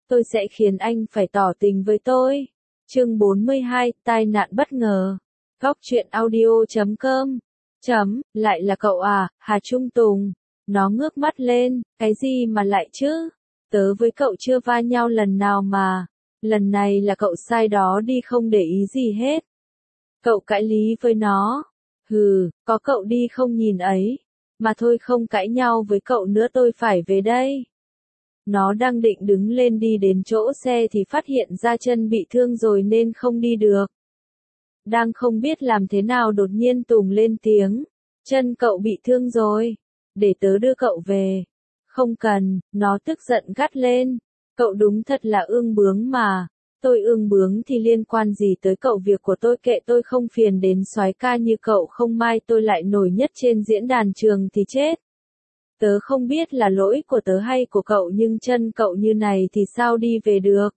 tôi sẽ khiến anh phải tỏ tình với tôi. Chương 42, tai nạn bất ngờ. Góc truyện audio.com. Lại là cậu à, Hà Trung Tùng. Nó ngước mắt lên, cái gì mà lại chứ? Tớ với cậu chưa va nhau lần nào mà. Lần này là cậu sai đó đi, không để ý gì hết. Cậu cãi lý với nó. Hừ, có cậu đi không nhìn ấy. Mà thôi, không cãi nhau với cậu nữa, tôi phải về đây. Nó đang định đứng lên đi đến chỗ xe thì phát hiện ra chân bị thương rồi nên không đi được. Đang không biết làm thế nào đột nhiên Tùng lên tiếng. Chân cậu bị thương rồi. Để tớ đưa cậu về. Không cần, nó tức giận gắt lên. Cậu đúng thật là ương bướng mà. Tôi ương bướng thì liên quan gì tới cậu, việc của tôi kệ, tôi không phiền đến soái ca như cậu, không mai tôi lại nổi nhất trên diễn đàn trường thì chết. Tớ không biết là lỗi của tớ hay của cậu, nhưng chân cậu như này thì sao đi về được.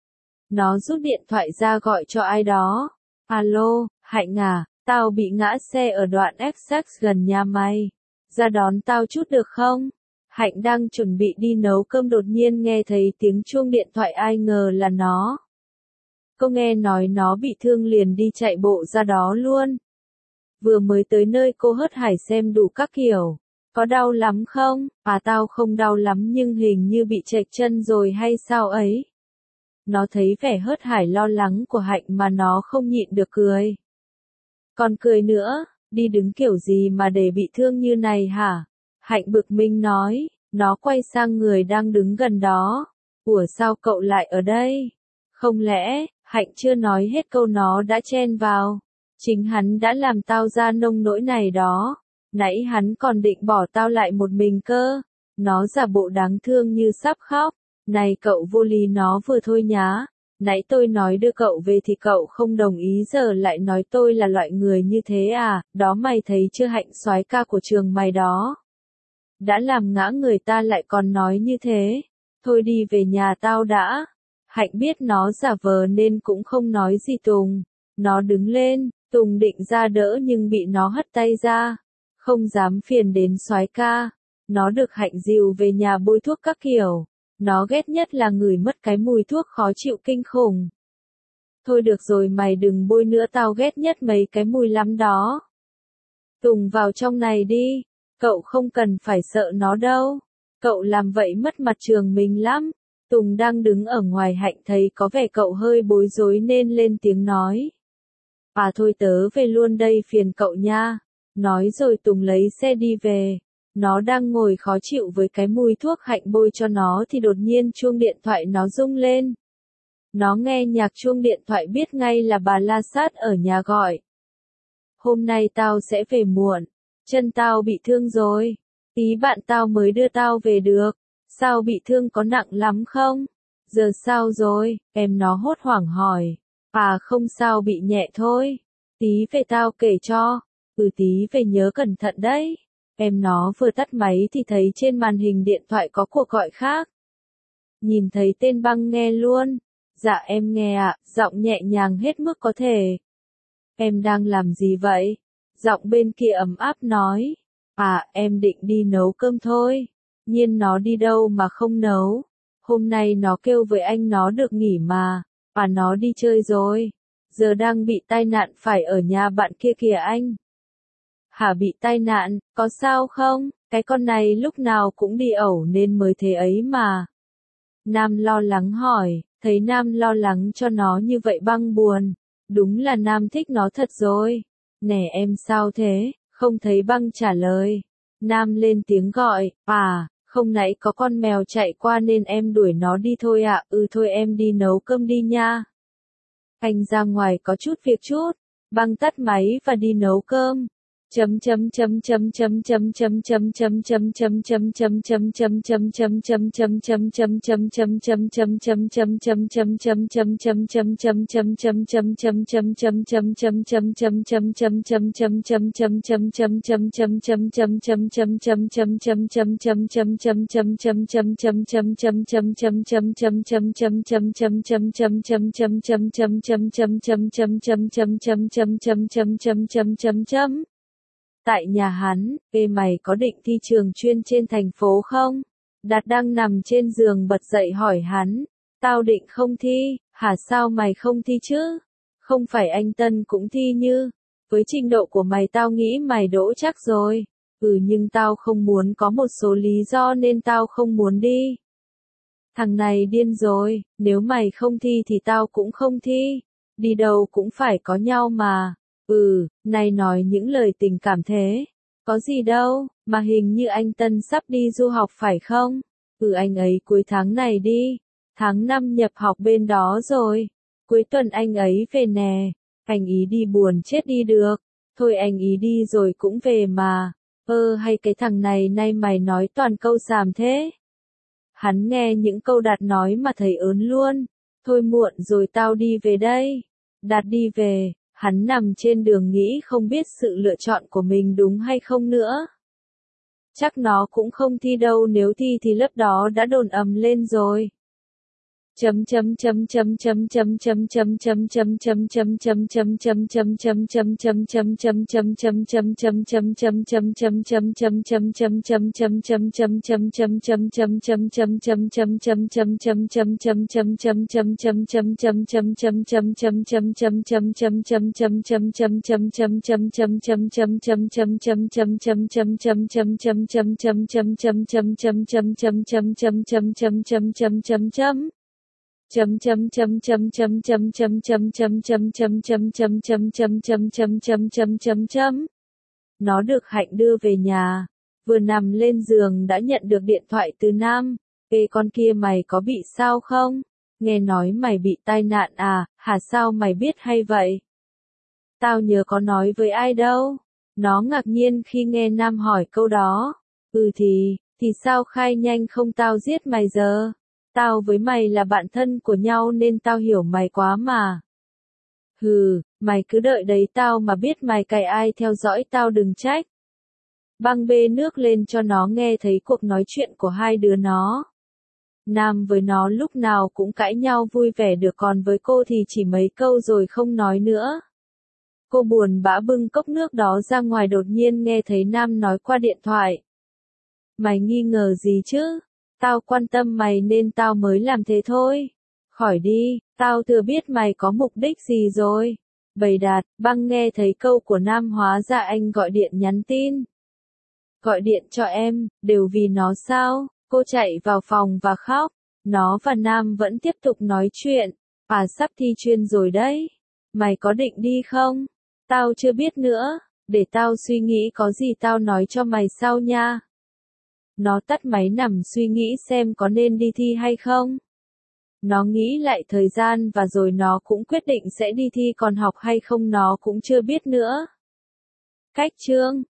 Nó rút điện thoại ra gọi cho ai đó. Alo, Hạnh à, tao bị ngã xe ở đoạn XX gần nhà mày. Ra đón tao chút được không? Hạnh đang chuẩn bị đi nấu cơm, đột nhiên nghe thấy tiếng chuông điện thoại, ai ngờ là nó. Cô nghe nói nó bị thương liền đi chạy bộ ra đó luôn. Vừa mới tới nơi cô hớt hải xem đủ các kiểu. Có đau lắm không? À, tao không đau lắm nhưng hình như bị chệch chân rồi hay sao ấy. Nó thấy vẻ hớt hải lo lắng của Hạnh mà nó không nhịn được cười. Còn cười nữa, đi đứng kiểu gì mà để bị thương như này hả? Hạnh bực mình nói, nó quay sang người đang đứng gần đó. Ủa, sao cậu lại ở đây? Không lẽ, Hạnh chưa nói hết câu nó đã chen vào. Chính hắn đã làm tao ra nông nỗi này đó. Nãy hắn còn định bỏ tao lại một mình cơ. Nó giả bộ đáng thương như sắp khóc. Này cậu vô lý, nó vừa thôi nhá. Nãy tôi nói đưa cậu về thì cậu không đồng ý, giờ lại nói tôi là loại người như thế à? Đó, mày thấy chưa, Hạnh soái ca của trường mày đó. Đã làm ngã người ta lại còn nói như thế. Thôi đi về nhà tao đã. Hạnh biết nó giả vờ nên cũng không nói gì Tùng. Nó đứng lên, Tùng định ra đỡ nhưng bị nó hất tay ra. Không dám phiền đến soái ca. Nó được Hạnh dìu về nhà bôi thuốc các kiểu. Nó ghét nhất là ngửi mất cái mùi thuốc khó chịu kinh khủng. Thôi được rồi, mày đừng bôi nữa, tao ghét nhất mấy cái mùi lắm đó. Tùng vào trong này đi. Cậu không cần phải sợ nó đâu. Cậu làm vậy mất mặt trường mình lắm. Tùng đang đứng ở ngoài, Hạnh thấy có vẻ cậu hơi bối rối nên lên tiếng nói. À thôi, tớ về luôn đây, phiền cậu nha. Nói rồi Tùng lấy xe đi về. Nó đang ngồi khó chịu với cái mùi thuốc Hạnh bôi cho nó thì đột nhiên chuông điện thoại nó rung lên. Nó nghe nhạc chuông điện thoại biết ngay là bà La Sát ở nhà gọi. Hôm nay tao sẽ về muộn. Chân tao bị thương rồi. Tí bạn tao mới đưa tao về được. Sao bị thương, có nặng lắm không? Giờ sao rồi? Em nó hốt hoảng hỏi. À không sao, bị nhẹ thôi. Tí về tao kể cho. Tí về nhớ cẩn thận đấy. Em nó vừa tắt máy thì thấy trên màn hình điện thoại có cuộc gọi khác. Nhìn thấy tên Băng nghe luôn. Dạ em nghe ạ, giọng nhẹ nhàng hết mức có thể. Em đang làm gì vậy? Giọng bên kia ấm áp nói. À, em định đi nấu cơm thôi. Nhiên nó đi đâu mà không nấu. Hôm nay nó kêu với anh nó được nghỉ mà. À, nó đi chơi rồi. Giờ đang bị tai nạn phải ở nhà bạn kia kìa anh. Hả, bị tai nạn, có sao không? Cái con này lúc nào cũng đi ẩu nên mới thế ấy mà. Nam lo lắng hỏi, thấy Nam lo lắng cho nó như vậy Băng buồn. Đúng là Nam thích nó thật rồi. Nè em sao thế? Không thấy Băng trả lời. Nam lên tiếng gọi, à, không nãy có con mèo chạy qua nên em đuổi nó đi thôi ạ. Thôi em đi nấu cơm đi nha. Anh ra ngoài có chút việc chút. Băng tắt máy và đi nấu cơm. Tại nhà hắn, ê mày có định thi trường chuyên trên thành phố không? Đạt đang nằm trên giường bật dậy hỏi hắn. Tao định không thi, hả sao mày không thi chứ? Không phải anh Tân cũng thi như? Với trình độ của mày tao nghĩ mày đỗ chắc rồi. Nhưng tao không muốn, có một số lý do nên tao không muốn đi. Thằng này điên rồi, nếu mày không thi thì tao cũng không thi. Đi đâu cũng phải có nhau mà. Này nói những lời tình cảm thế. Có gì đâu, mà hình như anh Tân sắp đi du học phải không? Anh ấy cuối tháng này đi. Tháng 5 nhập học bên đó rồi. Cuối tuần anh ấy về nè. Anh ý đi buồn chết đi được. Thôi anh ý đi rồi cũng về mà. Hay cái thằng này nay mày nói toàn câu xàm thế. Hắn nghe những câu Đạt nói mà thấy ớn luôn. Thôi muộn rồi tao đi về đây. Đạt đi về, hắn nằm trên đường nghĩ không biết sự lựa chọn của mình đúng hay không nữa. Chắc nó cũng không thi đâu, nếu thi thì lớp đó đã đồn ầm lên rồi. Nó được Hạnh đưa về nhà, vừa nằm lên giường đã nhận được điện thoại từ Nam. Ê con kia, mày có bị sao không? Nghe nói mày bị tai nạn à, hả sao mày biết hay vậy? Tao nhớ có nói với ai đâu. Nó ngạc nhiên khi nghe Nam hỏi câu đó. Thì sao khai nhanh không, tao giết mày giờ. Tao với mày là bạn thân của nhau nên tao hiểu mày quá mà. Mày cứ đợi đấy, tao mà biết mày cày ai theo dõi tao đừng trách. Băng bê nước lên cho nó nghe thấy cuộc nói chuyện của hai đứa nó. Nam với nó lúc nào cũng cãi nhau vui vẻ được, còn với cô thì chỉ mấy câu rồi không nói nữa. Cô buồn bã bưng cốc nước đó ra ngoài, đột nhiên nghe thấy Nam nói qua điện thoại. Mày nghi ngờ gì chứ? Tao quan tâm mày nên tao mới làm thế thôi. Khỏi đi, tao thừa biết mày có mục đích gì rồi. Bầy Đạt, Băng nghe thấy câu của Nam hóa ra anh gọi điện nhắn tin. Gọi điện cho em, đều vì nó sao? Cô chạy vào phòng và khóc. Nó và Nam vẫn tiếp tục nói chuyện. Sắp thi chuyên rồi đấy. Mày có định đi không? Tao chưa biết nữa. Để tao suy nghĩ, có gì tao nói cho mày sau nha. Nó tắt máy nằm suy nghĩ xem có nên đi thi hay không. Nó nghĩ lại thời gian và rồi nó cũng quyết định sẽ đi thi, còn học hay không nó cũng chưa biết nữa. Cách chương